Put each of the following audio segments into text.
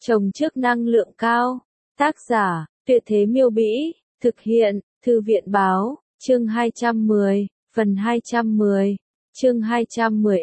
Trồng trước năng lượng cao. Tác giả, Tuyệt Thế Miêu Bĩ. Thực hiện, Thư viện Báo. Chương 210, phần 210. Chương 210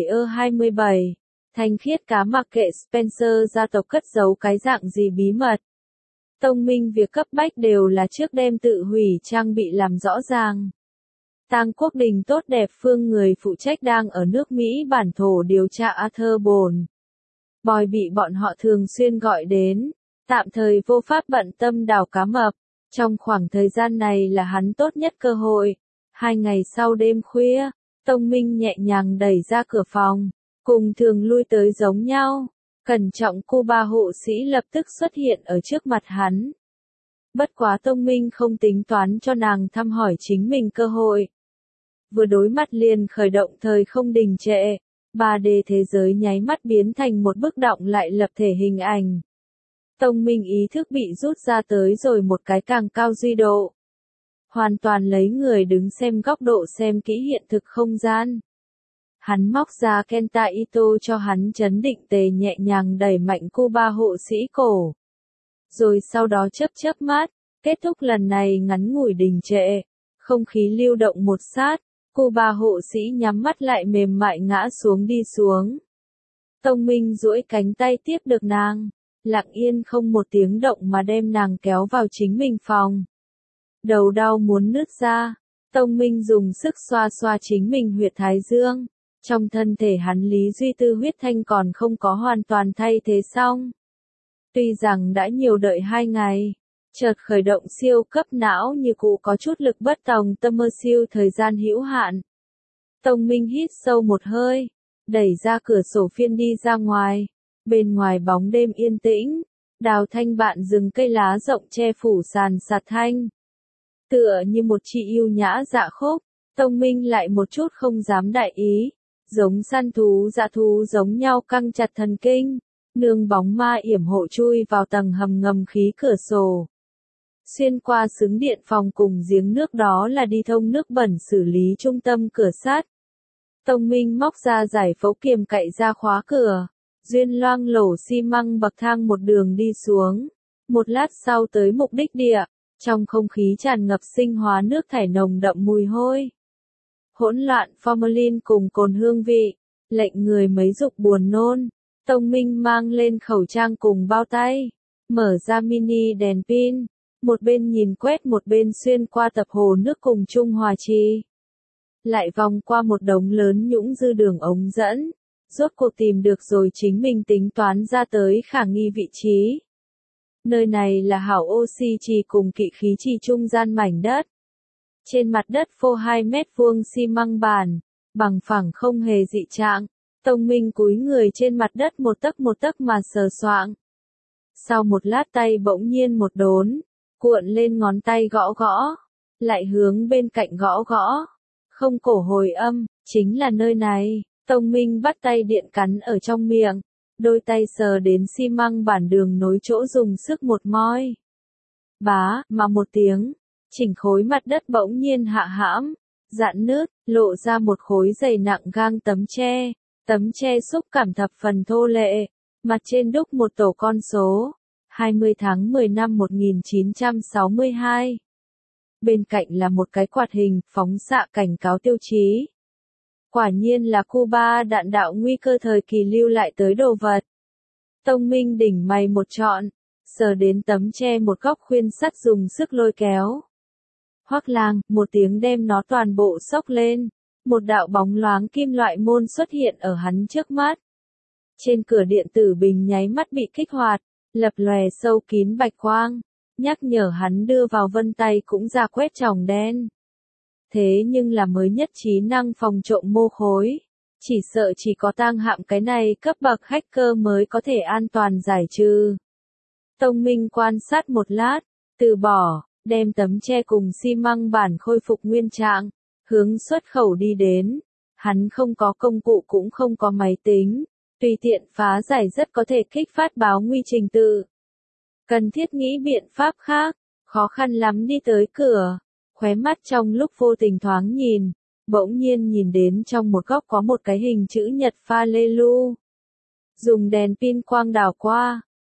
S7E27. Thanh khiết cá mặc kệ Spencer gia tộc cất giấu cái dạng gì bí mật. Tông minh việc cấp bách đều là trước đêm tự hủy trang bị làm rõ ràng. Tang Quốc Đình tốt đẹp phương người phụ trách đang ở nước Mỹ bản thổ điều tra Arthur Bồn. Boy bị bọn họ thường xuyên gọi đến, tạm thời vô pháp bận tâm đào cá mập. Trong khoảng thời gian này là hắn tốt nhất cơ hội. 2 ngày sau đêm khuya, Tông Minh nhẹ nhàng đẩy ra cửa phòng, cùng thường lui tới giống nhau. Cẩn trọng Cuba hộ sĩ lập tức xuất hiện ở trước mặt hắn. Bất quá Tông Minh không tính toán cho nàng thăm hỏi chính mình cơ hội. Vừa đối mặt liền khởi động thời không đình trệ, 3D thế giới nháy mắt biến thành một bức động lại lập thể hình ảnh. Tông Minh ý thức bị rút ra tới rồi một cái càng cao duy độ. Hoàn toàn lấy người đứng xem góc độ xem kỹ hiện thực không gian. Hắn móc ra Kenta Ito cho hắn chấn định tề nhẹ nhàng đẩy mạnh Cuba hộ sĩ cổ. Rồi sau đó chớp mắt, kết thúc lần này ngắn ngủi đình trệ, không khí lưu động một sát, Cuba hộ sĩ nhắm mắt lại mềm mại ngã xuống đi xuống. Tông Minh duỗi cánh tay tiếp được nàng, lặng yên không một tiếng động mà đem nàng kéo vào chính mình phòng. Đầu đau muốn nứt ra, Tông Minh dùng sức xoa xoa chính mình huyệt thái dương. Trong thân thể hắn Lý Duy Tư huyết thanh còn không có hoàn toàn thay thế xong. Tuy rằng đã nhiều đợi 2 ngày, chợt khởi động siêu cấp não như cũ có chút lực bất tòng tâm mơ siêu thời gian hữu hạn. Tông Minh hít sâu một hơi, đẩy ra cửa sổ phiên đi ra ngoài. Bên ngoài bóng đêm yên tĩnh, đào thanh bạn rừng cây lá rộng che phủ sàn sạt thanh. Tựa như một chị yêu nhã dạ khúc, Tông Minh lại một chút không dám đại ý. Giống săn thú dã thú giống nhau căng chặt thần kinh, nương bóng ma yểm hộ chui vào tầng hầm ngầm khí cửa sổ. Xuyên qua xứng điện phòng cùng giếng nước đó là đi thông nước bẩn xử lý trung tâm cửa sắt. Tông Minh móc ra giải phẫu kiềm cậy ra khóa cửa, duyên loang lổ xi măng bậc thang một đường đi xuống. Một lát sau tới mục đích địa, trong không khí tràn ngập sinh hóa nước thải nồng đậm mùi hôi. Hỗn loạn formalin cùng cồn hương vị, lệnh người mấy dục buồn nôn. Tông Minh mang lên khẩu trang cùng bao tay, mở ra mini đèn pin, một bên nhìn quét một bên xuyên qua tập hồ nước cùng Trung Hòa Trì. Lại vòng qua một đống lớn nhũng dư đường ống dẫn, rốt cuộc tìm được rồi chính mình tính toán ra tới khả nghi vị trí. Nơi này là hảo oxy trì cùng kỵ khí trì trung gian mảnh đất. Trên mặt đất phô 2 mét vuông xi măng bàn, bằng phẳng không hề dị trạng. Tông Minh cúi người trên mặt đất một tấc mà sờ soạng. Sau một lát tay bỗng nhiên một đốn, cuộn lên ngón tay gõ gõ, lại hướng bên cạnh gõ gõ. Không cổ hồi âm, chính là nơi này. Tông Minh bắt tay điện cắn ở trong miệng, đôi tay sờ đến xi măng bản đường nối chỗ dùng sức một moi. Bá, mà một tiếng. Chỉnh khối mặt đất bỗng nhiên hạ hãm, dạn nứt, lộ ra một khối dày nặng gang tấm tre xúc cảm thập phần thô lệ, mặt trên đúc một tổ con số, 20 tháng 10 năm 1962. Bên cạnh là một cái quạt hình, phóng xạ cảnh cáo tiêu chí. Quả nhiên là Cuba đạn đạo nguy cơ thời kỳ lưu lại tới đồ vật. Tông Minh đỉnh mày một trọn, sờ đến tấm tre một góc khuyên sắt dùng sức lôi kéo. Hoắc lang, một tiếng đem nó toàn bộ xốc lên, một đạo bóng loáng kim loại môn xuất hiện ở hắn trước mắt. Trên cửa điện tử bình nháy mắt bị kích hoạt, lập lòe sâu kín bạch quang, nhắc nhở hắn đưa vào vân tay cũng ra quét tròng đen. Thế nhưng là mới nhất trí năng phòng trộm mô khối, chỉ sợ chỉ có tang hạm cái này cấp bậc hacker mới có thể an toàn giải trừ. Tông Minh quan sát một lát, từ bỏ. Đem tấm tre cùng xi măng bản khôi phục nguyên trạng, hướng xuất khẩu đi đến. Hắn không có công cụ cũng không có máy tính, tùy tiện phá giải rất có thể kích phát báo nguy trình tự. Cần thiết nghĩ biện pháp khác, khó khăn lắm đi tới cửa, khóe mắt trong lúc vô tình thoáng nhìn, bỗng nhiên nhìn đến trong một góc có một cái hình chữ nhật pha lê lu. Dùng đèn pin quang đảo qua,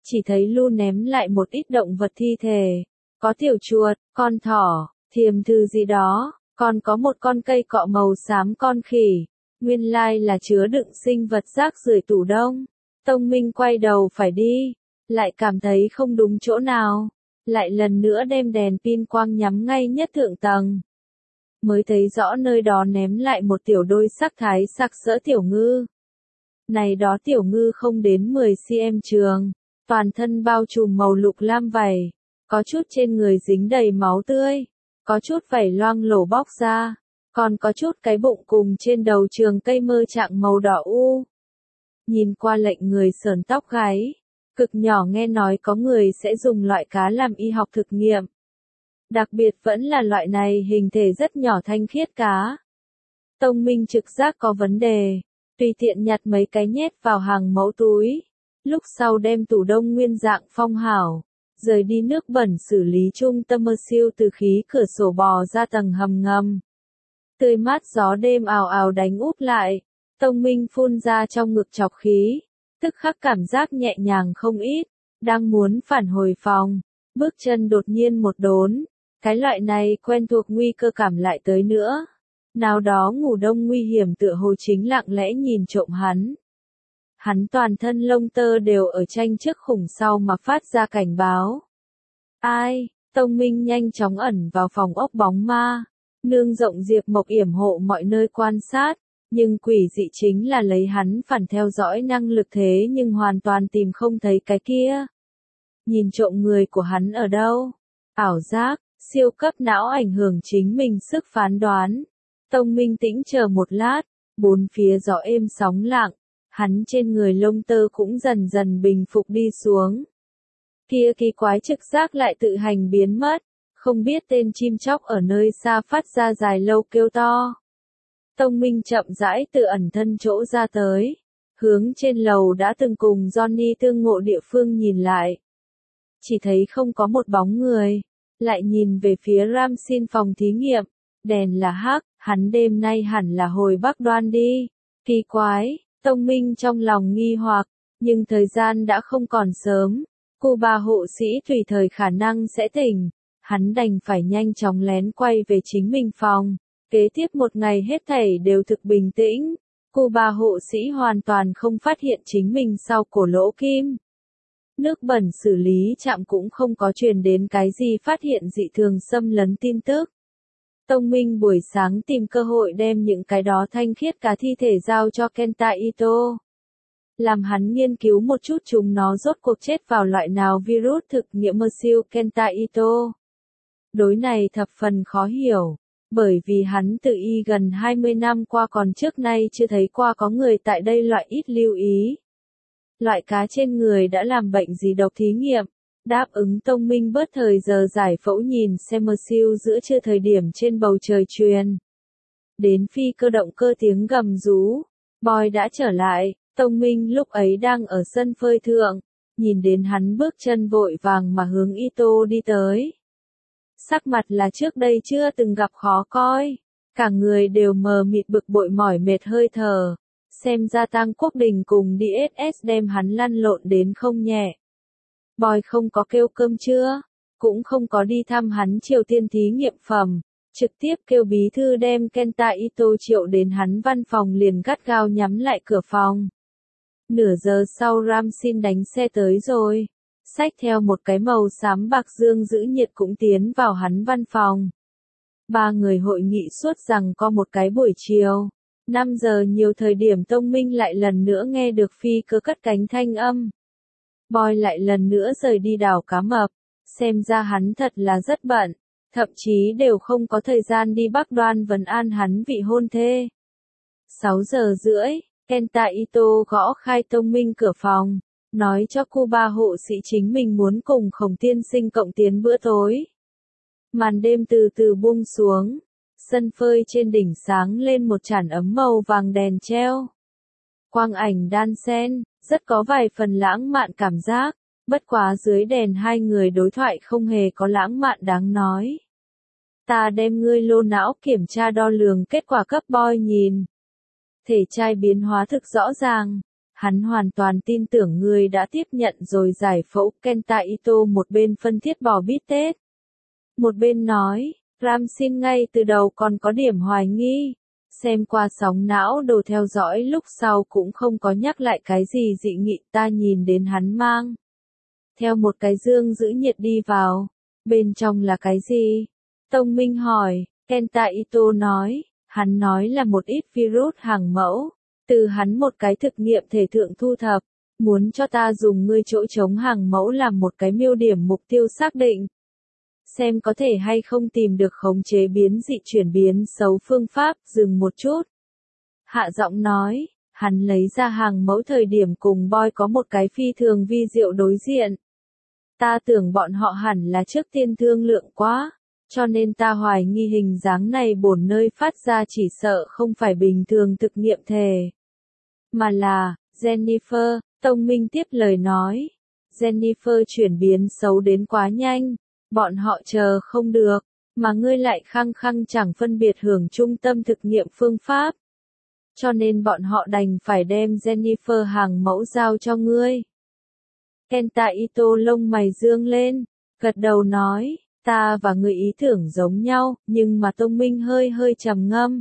chỉ thấy Lu ném lại một ít động vật thi thể, có tiểu chuột, con thỏ, thiềm thư gì đó, còn có một con cây cọ màu xám con khỉ, nguyên lai là chứa đựng sinh vật rác rưởi tủ đông. Tông Minh quay đầu phải đi, lại cảm thấy không đúng chỗ nào, lại lần nữa đem đèn pin quang nhắm ngay nhất thượng tầng. Mới thấy rõ nơi đó ném lại một tiểu đôi sắc thái sặc sỡ tiểu ngư. Này đó tiểu ngư không đến 10 cm trường, toàn thân bao trùm màu lục lam vảy, có chút trên người dính đầy máu tươi, có chút vảy loang lổ bóc ra, còn có chút cái bụng cùng trên đầu trường cây mơ trạng màu đỏ u. Nhìn qua lệnh người sởn tóc gáy, cực nhỏ nghe nói có người sẽ dùng loại cá làm y học thực nghiệm. Đặc biệt vẫn là loại này hình thể rất nhỏ thanh khiết cá. Tông Minh trực giác có vấn đề, tùy tiện nhặt mấy cái nhét vào hàng mẫu túi, lúc sau đem tủ đông nguyên dạng phong hảo, rời đi nước bẩn xử lý trung tâm mơ siêu từ khí cửa sổ bò ra tầng hầm ngầm. Tươi mát gió đêm ào ào đánh úp lại, Tông Minh phun ra trong ngực chọc khí, tức khắc cảm giác nhẹ nhàng không ít, đang muốn phản hồi phòng, bước chân đột nhiên một đốn, cái loại này quen thuộc nguy cơ cảm lại tới nữa. Nào đó ngủ đông nguy hiểm tựa hồ chính lặng lẽ nhìn trộm hắn. Hắn toàn thân lông tơ đều ở tranh trước khủng sau mà phát ra cảnh báo. Ai? Tông Minh nhanh chóng ẩn vào phòng ốc bóng ma. Nương rộng Diệp Mộc yểm hộ mọi nơi quan sát, nhưng quỷ dị chính là lấy hắn phản theo dõi năng lực thế nhưng hoàn toàn tìm không thấy cái kia. Nhìn trộm người của hắn ở đâu? Ảo giác, siêu cấp não ảnh hưởng chính mình sức phán đoán. Tông Minh tĩnh chờ một lát, bốn phía gió êm sóng lặng, hắn trên người lông tơ cũng dần dần bình phục đi xuống. Kia kỳ quái trực giác lại tự hành biến mất, không biết tên chim chóc ở nơi xa phát ra dài lâu kêu to. Tông Minh chậm rãi tự ẩn thân chỗ ra tới, hướng trên lầu đã từng cùng Johnny tương ngộ địa phương nhìn lại. Chỉ thấy không có một bóng người, lại nhìn về phía Ramsin phòng thí nghiệm, đèn là hắc, hắn đêm nay hẳn là hồi Bắc Đoan đi. Kỳ quái, Tông Minh trong lòng nghi hoặc, nhưng thời gian đã không còn sớm, cô bà hộ sĩ tùy thời khả năng sẽ tỉnh, hắn đành phải nhanh chóng lén quay về chính mình phòng. Kế tiếp một ngày hết thảy đều thực bình tĩnh, cô bà hộ sĩ hoàn toàn không phát hiện chính mình sau cổ lỗ kim. Nước bẩn xử lý trạm cũng không có truyền đến cái gì phát hiện dị thường xâm lấn tin tức. Tông Minh buổi sáng tìm cơ hội đem những cái đó thanh khiết cá thi thể giao cho Kenta Ito. Làm hắn nghiên cứu một chút chúng nó rốt cuộc chết vào loại nào virus thực nghiệm mơ siêu Kenta Ito. Đối này thập phần khó hiểu, bởi vì hắn tự y gần 20 năm qua còn trước nay chưa thấy qua có người tại đây loại ít lưu ý. Loại cá trên người đã làm bệnh gì độc thí nghiệm, đáp ứng Tông Minh bớt thời giờ giải phẫu nhìn xem mơ siêu giữa trưa thời điểm trên bầu trời truyền. Đến phi cơ động cơ tiếng gầm rú, Boy đã trở lại, Tông Minh lúc ấy đang ở sân phơi thượng, nhìn đến hắn bước chân vội vàng mà hướng Ito đi tới. Sắc mặt là trước đây chưa từng gặp khó coi, cả người đều mờ mịt bực bội mỏi mệt hơi thở, xem ra Tang Quốc Đình cùng DSS đem hắn lăn lộn đến không nhẹ. Boy không có kêu cơm trưa, cũng không có đi thăm hắn Triều Tiên thí nghiệm phẩm, trực tiếp kêu bí thư đem Kenta Ito triệu đến hắn văn phòng liền gắt gao nhắm lại cửa phòng. Nửa giờ sau Ramsin đánh xe tới rồi, xách theo một cái màu xám bạc dương giữ nhiệt cũng tiến vào hắn văn phòng. Ba người hội nghị suốt rằng có một cái buổi chiều. 5 giờ nhiều thời điểm Tông Minh lại lần nữa nghe được phi cơ cất cánh thanh âm. Boy lại lần nữa rời đi đảo cá mập, xem ra hắn thật là rất bận, thậm chí đều không có thời gian đi Bắc Đoan vấn an hắn vị hôn thê. 6 giờ rưỡi, Kenta Ito gõ khai Tông Minh cửa phòng, nói cho cô ba hộ sĩ chính mình muốn cùng Khổng tiên sinh cộng tiến bữa tối. Màn đêm từ từ buông xuống, sân phơi trên đỉnh sáng lên một chản ấm màu vàng đèn treo. Quang ảnh đan xen, rất có vài phần lãng mạn cảm giác, bất quá dưới đèn hai người đối thoại không hề có lãng mạn đáng nói. Ta đem ngươi lô não kiểm tra đo lường kết quả cấp Boy nhìn. Thể trai biến hóa thực rõ ràng, Hắn hoàn toàn tin tưởng ngươi đã tiếp nhận rồi giải phẫu. Kenta Ito một bên phân thiết bò bít tết, một bên nói, Ramsin ngay từ đầu còn có điểm hoài nghi. Xem qua sóng não đồ theo dõi lúc sau cũng không có nhắc lại cái gì dị nghị. Ta nhìn đến hắn mang theo một cái dương giữ nhiệt đi vào. Bên trong là cái gì? Tông Minh hỏi. Kenta Ito nói, hắn nói là một ít virus hàng mẫu, từ hắn một cái thực nghiệm thể thượng thu thập, muốn cho ta dùng ngươi chỗ trống hàng mẫu làm một cái miêu điểm mục tiêu xác định. Xem có thể hay không tìm được khống chế biến dị chuyển biến xấu phương pháp. Dừng một chút. Hạ giọng nói, hắn lấy ra hàng mẫu thời điểm cùng Boy có một cái phi thường vi diệu đối diện. Ta tưởng bọn họ hẳn là trước tiên thương lượng quá, cho nên ta hoài nghi hình dáng này bổn nơi phát ra chỉ sợ không phải bình thường thực nghiệm thể, mà là Jennifer. Tông Minh tiếp lời nói, Jennifer chuyển biến xấu đến quá nhanh, bọn họ chờ không được, mà ngươi lại khăng khăng chẳng phân biệt hưởng trung tâm thực nghiệm phương pháp. Cho nên bọn họ đành phải đem Jennifer hàng mẫu giao cho ngươi. Kenta Ito lông mày dương lên, gật đầu nói, ta và ngươi ý tưởng giống nhau, nhưng mà Tông Minh hơi hơi trầm ngâm.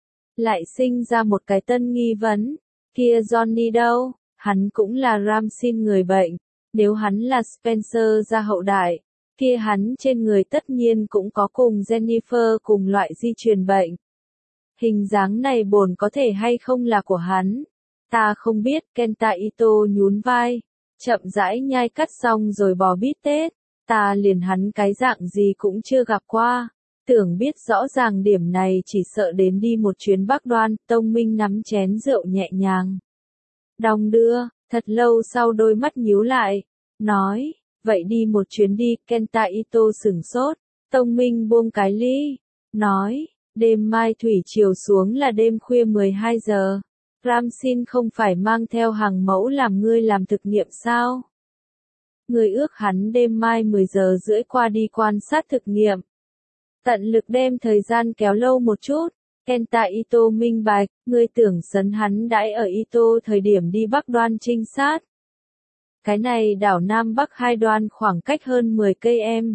Lại sinh ra một cái tân nghi vấn, kia Johnny đâu, hắn cũng là Ramsin người bệnh, nếu hắn là Spencer gia hậu đại, kia hắn trên người tất nhiên cũng có cùng Jennifer cùng loại di truyền bệnh. Hình dáng này bổn có thể hay không là của hắn? Ta không biết. Kenta Ito nhún vai, chậm rãi nhai cắt xong rồi bò bít tết. Ta liền hắn cái dạng gì cũng chưa gặp qua. Tưởng biết rõ ràng điểm này chỉ sợ đến đi một chuyến Bắc Đoan. Tông Minh nắm chén rượu nhẹ nhàng đong đưa, thật lâu sau đôi mắt nhíu lại, nói, vậy đi một chuyến đi. Kenta Ito sửng sốt. Tông Minh buông cái ly, nói, đêm mai thủy chiều xuống là đêm khuya 12 giờ. Ramsin không phải mang theo hàng mẫu làm ngươi làm thực nghiệm sao? Ngươi ước hắn đêm mai 10 giờ rưỡi qua đi quan sát thực nghiệm. Tận lực đem thời gian kéo lâu một chút. Kenta Ito minh bạch, ngươi tưởng sấn hắn đãi ở Ito thời điểm đi Bắc Đoan trinh sát. Cái này đảo Nam Bắc hai đoan khoảng cách hơn 10 cây em.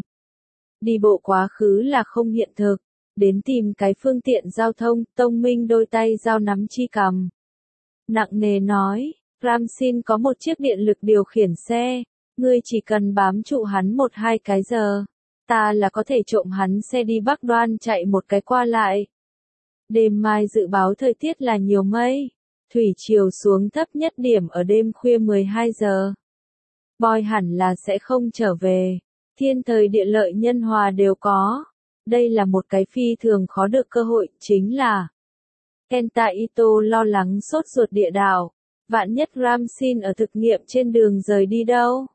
Đi bộ quá khứ là không hiện thực. Đến tìm cái phương tiện giao thông. Tông Minh đôi tay giao nắm chi cầm, nặng nề nói, Ramsin có một chiếc điện lực điều khiển xe, ngươi chỉ cần bám trụ hắn 1-2 cái giờ, ta là có thể trộm hắn xe đi Bắc Đoan chạy một cái qua lại. Đêm mai dự báo thời tiết là nhiều mây, thủy chiều xuống thấp nhất điểm ở đêm khuya 12 giờ. Boy hẳn là sẽ không trở về, thiên thời địa lợi nhân hòa đều có. Đây là một cái phi thường khó được cơ hội, chính là Kenta Ito lo lắng sốt ruột địa đạo. Vạn nhất Ramsin ở thực nghiệm trên đường rời đi đâu?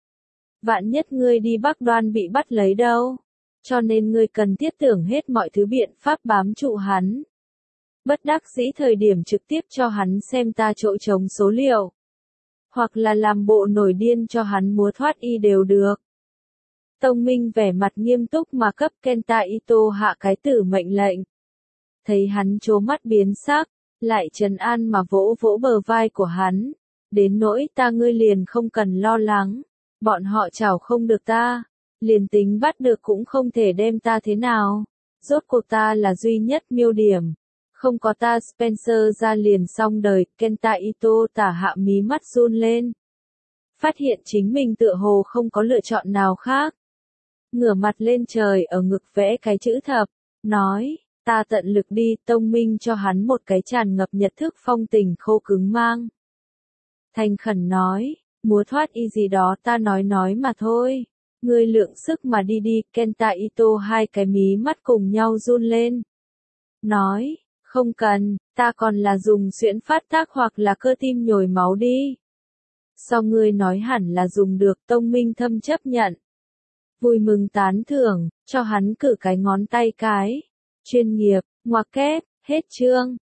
Vạn nhất ngươi đi Bắc Đoan bị bắt lấy đâu? Cho nên ngươi cần thiết tưởng hết mọi thứ biện pháp bám trụ hắn. Bất đắc dĩ thời điểm trực tiếp cho hắn xem ta chỗ trống số liệu. Hoặc là làm bộ nổi điên cho hắn múa thoát y đều được. Tông Minh vẻ mặt nghiêm túc mà cấp Kenta Ito hạ cái tử mệnh lệnh. Thấy hắn trố mắt biến sắc, lại trấn an mà vỗ vỗ bờ vai của hắn. Đến nỗi ta ngươi liền không cần lo lắng, bọn họ chảo không được ta, liền tính bắt được cũng không thể đem ta thế nào. Rốt cuộc ta là duy nhất miêu điểm, không có ta Spencer ra liền xong đời. Kenta Ito tả hạ mí mắt run lên, phát hiện chính mình tựa hồ không có lựa chọn nào khác. Ngửa mặt lên trời ở ngực vẽ cái chữ thập, nói, ta tận lực đi. Tông Minh cho hắn một cái tràn ngập nhật thức phong tình khô cứng mang. Thành khẩn nói, múa thoát y gì đó ta nói mà thôi. Ngươi lượng sức mà đi đi. Kenta Ito hai cái mí mắt cùng nhau run lên. Nói, không cần, ta còn là dùng xuyễn phát tác hoặc là cơ tim nhồi máu đi. Sao ngươi nói hẳn là dùng được. Tông Minh thâm chấp nhận. Vui mừng tán thưởng, cho hắn cử cái ngón tay cái. Chuyên nghiệp, ngoặc kép, hết chương.